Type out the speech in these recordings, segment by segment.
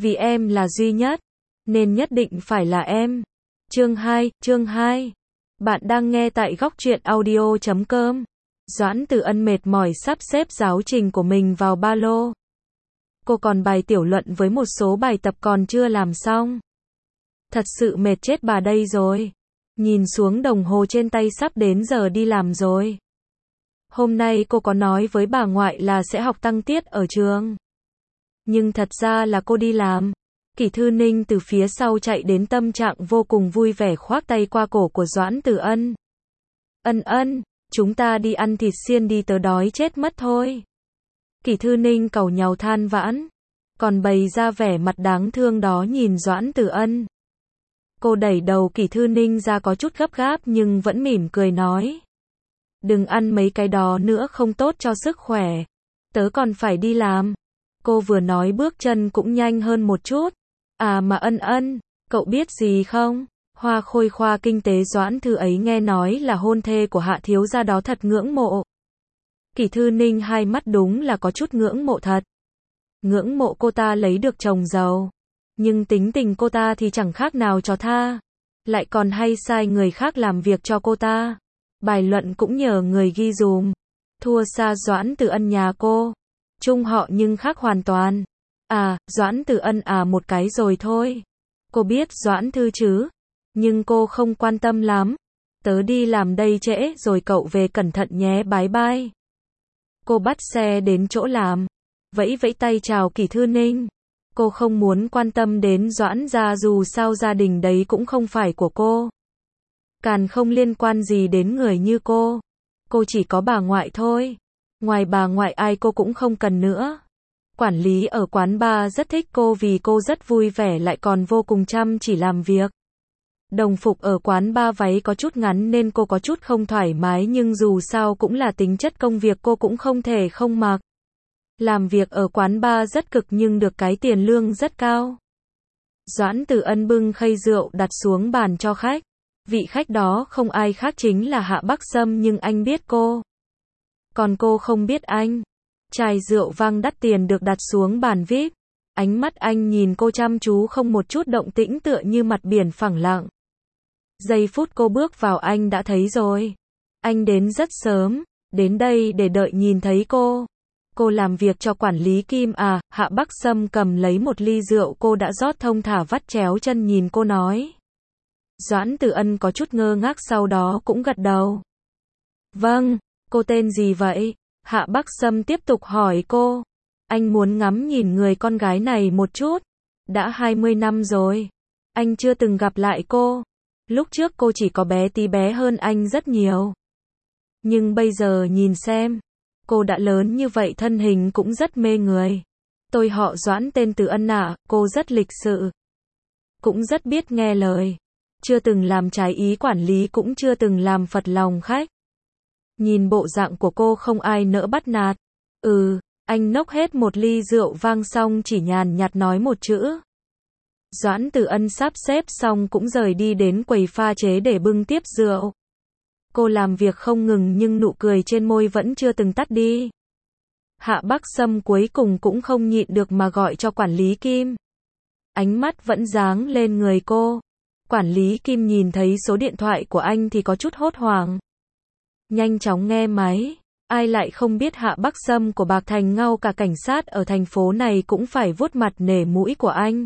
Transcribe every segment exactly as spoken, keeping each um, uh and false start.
vì em là duy nhất, nên nhất định phải là em. Chương hai, chương hai. Bạn đang nghe tại góc truyện audio chấm com. Doãn Tử Ân mệt mỏi sắp xếp giáo trình của mình vào ba lô. Cô còn bài tiểu luận với một số bài tập còn chưa làm xong. Thật sự mệt chết bà đây rồi. Nhìn xuống đồng hồ trên tay sắp đến giờ đi làm rồi. Hôm nay cô có nói với bà ngoại là sẽ học tăng tiết ở trường. Nhưng thật ra là cô đi làm. Kỷ Thư Ninh từ phía sau chạy đến, tâm trạng vô cùng vui vẻ khoác tay qua cổ của Doãn Tử Ân. Ân ân, chúng ta đi ăn thịt xiên đi, tớ đói chết mất thôi. Kỷ Thư Ninh cầu nhàu than vãn, còn bày ra vẻ mặt đáng thương đó nhìn Doãn Tử Ân. Cô đẩy đầu Kỷ Thư Ninh ra có chút gấp gáp nhưng vẫn mỉm cười nói. Đừng ăn mấy cái đó nữa, không tốt cho sức khỏe. Tớ còn phải đi làm. Cô vừa nói bước chân cũng nhanh hơn một chút. À mà Ân Ân, cậu biết gì không? Hoa khôi khoa kinh tế Doãn Thư ấy nghe nói là hôn thê của Hạ thiếu gia đó, thật ngưỡng mộ. Kỷ Thư Ninh hai mắt đúng là có chút ngưỡng mộ thật. Ngưỡng mộ cô ta lấy được chồng giàu. Nhưng tính tình cô ta thì chẳng khác nào chó tha. Lại còn hay sai người khác làm việc cho cô ta. Bài luận cũng nhờ người ghi dùm. Thua xa Doãn Tử Ân nhà cô. Chung họ nhưng khác hoàn toàn. À, Doãn Tử Ân à, một cái rồi thôi. Cô biết Doãn Thư chứ? Nhưng cô không quan tâm lắm. Tớ đi làm đây trễ rồi, cậu về cẩn thận nhé, bái bai. Cô bắt xe đến chỗ làm. Vẫy vẫy tay chào Kỷ Thư Ninh. Cô không muốn quan tâm đến Doãn gia, dù sao gia đình đấy cũng không phải của cô. Càng không liên quan gì đến người như cô. Cô chỉ có bà ngoại thôi. Ngoài bà ngoại ai cô cũng không cần nữa. Quản lý ở quán bar rất thích cô vì cô rất vui vẻ, lại còn vô cùng chăm chỉ làm việc. Đồng phục ở quán bar váy có chút ngắn nên cô có chút không thoải mái, nhưng dù sao cũng là tính chất công việc, cô cũng không thể không mặc. Làm việc ở quán bar rất cực nhưng được cái tiền lương rất cao. Doãn Tử Ân bưng khay rượu đặt xuống bàn cho khách. Vị khách đó không ai khác chính là Hạ Bắc Sâm, nhưng anh biết cô. Còn cô không biết anh. Chai rượu vang đắt tiền được đặt xuống bàn vi ai pi. Ánh mắt anh nhìn cô chăm chú, không một chút động tĩnh, tựa như mặt biển phẳng lặng. Giây phút cô bước vào anh đã thấy rồi. Anh đến rất sớm, đến đây để đợi nhìn thấy cô. Cô làm việc cho quản lý Kim à? Hạ Bắc Sâm cầm lấy một ly rượu cô đã rót thông thả vắt chéo chân nhìn cô nói. Doãn Tử Ân có chút ngơ ngác, sau đó cũng gật đầu. Vâng, cô tên gì vậy? Hạ Bắc Sâm tiếp tục hỏi cô. Anh muốn ngắm nhìn người con gái này một chút. Đã hai mươi năm rồi. Anh chưa từng gặp lại cô. Lúc trước cô chỉ có bé tí bé hơn anh rất nhiều. Nhưng bây giờ nhìn xem. Cô đã lớn như vậy, thân hình cũng rất mê người. Tôi họ Doãn, tên Tử Ân ạ, cô rất lịch sự. Cũng rất biết nghe lời. Chưa từng làm trái ý quản lý, cũng chưa từng làm phật lòng khách. Nhìn bộ dạng của cô không ai nỡ bắt nạt. Ừ, anh nốc hết một ly rượu vang xong chỉ nhàn nhạt nói một chữ. Doãn Tử Ân sắp xếp xong cũng rời đi đến quầy pha chế để bưng tiếp rượu. Cô làm việc không ngừng nhưng nụ cười trên môi vẫn chưa từng tắt đi. Hạ Bắc Sâm cuối cùng cũng không nhịn được mà gọi cho quản lý Kim. Ánh mắt vẫn dáng lên người cô. Quản lý Kim nhìn thấy số điện thoại của anh thì có chút hốt hoảng. Nhanh chóng nghe máy. Ai lại không biết Hạ Bắc Sâm của Bạc Thành Ngau, cả cảnh sát ở thành phố này cũng phải vuốt mặt nể mũi của anh.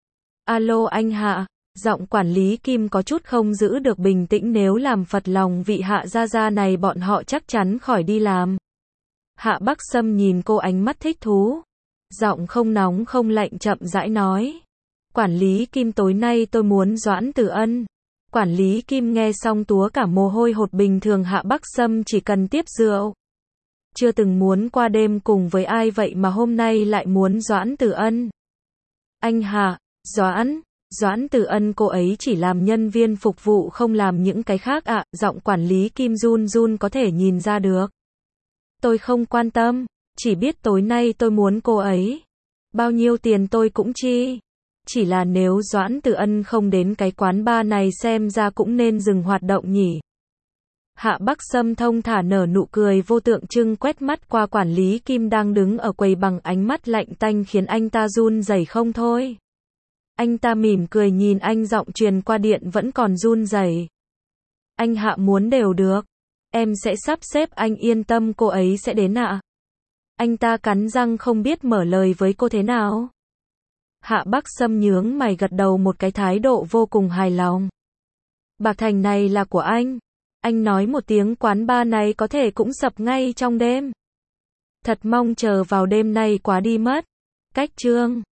Alo anh Hạ. Giọng quản lý Kim có chút không giữ được bình tĩnh, nếu làm phật lòng vị Hạ gia gia này bọn họ chắc chắn khỏi đi làm. Hạ Bắc Sâm nhìn cô ánh mắt thích thú. Giọng không nóng không lạnh chậm rãi nói. Quản lý Kim, tối nay tôi muốn Doãn Tử Ân. Quản lý Kim nghe xong túa cả mồ hôi hột. Bình thường Hạ Bắc Sâm chỉ cần tiếp rượu. Chưa từng muốn qua đêm cùng với ai, vậy mà hôm nay lại muốn Doãn Tử Ân. Anh Hạ, Doãn, Doãn Tử Ân cô ấy chỉ làm nhân viên phục vụ, không làm những cái khác ạ. À, giọng quản lý Kim run run có thể nhìn ra được. Tôi không quan tâm, chỉ biết tối nay tôi muốn cô ấy. Bao nhiêu tiền tôi cũng chi. Chỉ là nếu Doãn Tử Ân không đến cái quán bar này xem ra cũng nên dừng hoạt động nhỉ. Hạ Bắc Sâm thông thả nở nụ cười vô tượng trưng quét mắt qua quản lý Kim đang đứng ở quầy bằng ánh mắt lạnh tanh khiến anh ta run rẩy không thôi. Anh ta mỉm cười nhìn anh, giọng truyền qua điện vẫn còn run rẩy. Anh Hạ muốn đều được. Em sẽ sắp xếp, anh yên tâm, cô ấy sẽ đến ạ. Anh ta cắn răng không biết mở lời với cô thế nào. Hạ Bắc Sâm nhướng mày gật đầu một cái, thái độ vô cùng hài lòng. Bạc thành này là của anh. Anh nói một tiếng quán bar này có thể cũng sập ngay trong đêm. Thật mong chờ vào đêm nay quá đi mất. Cách chương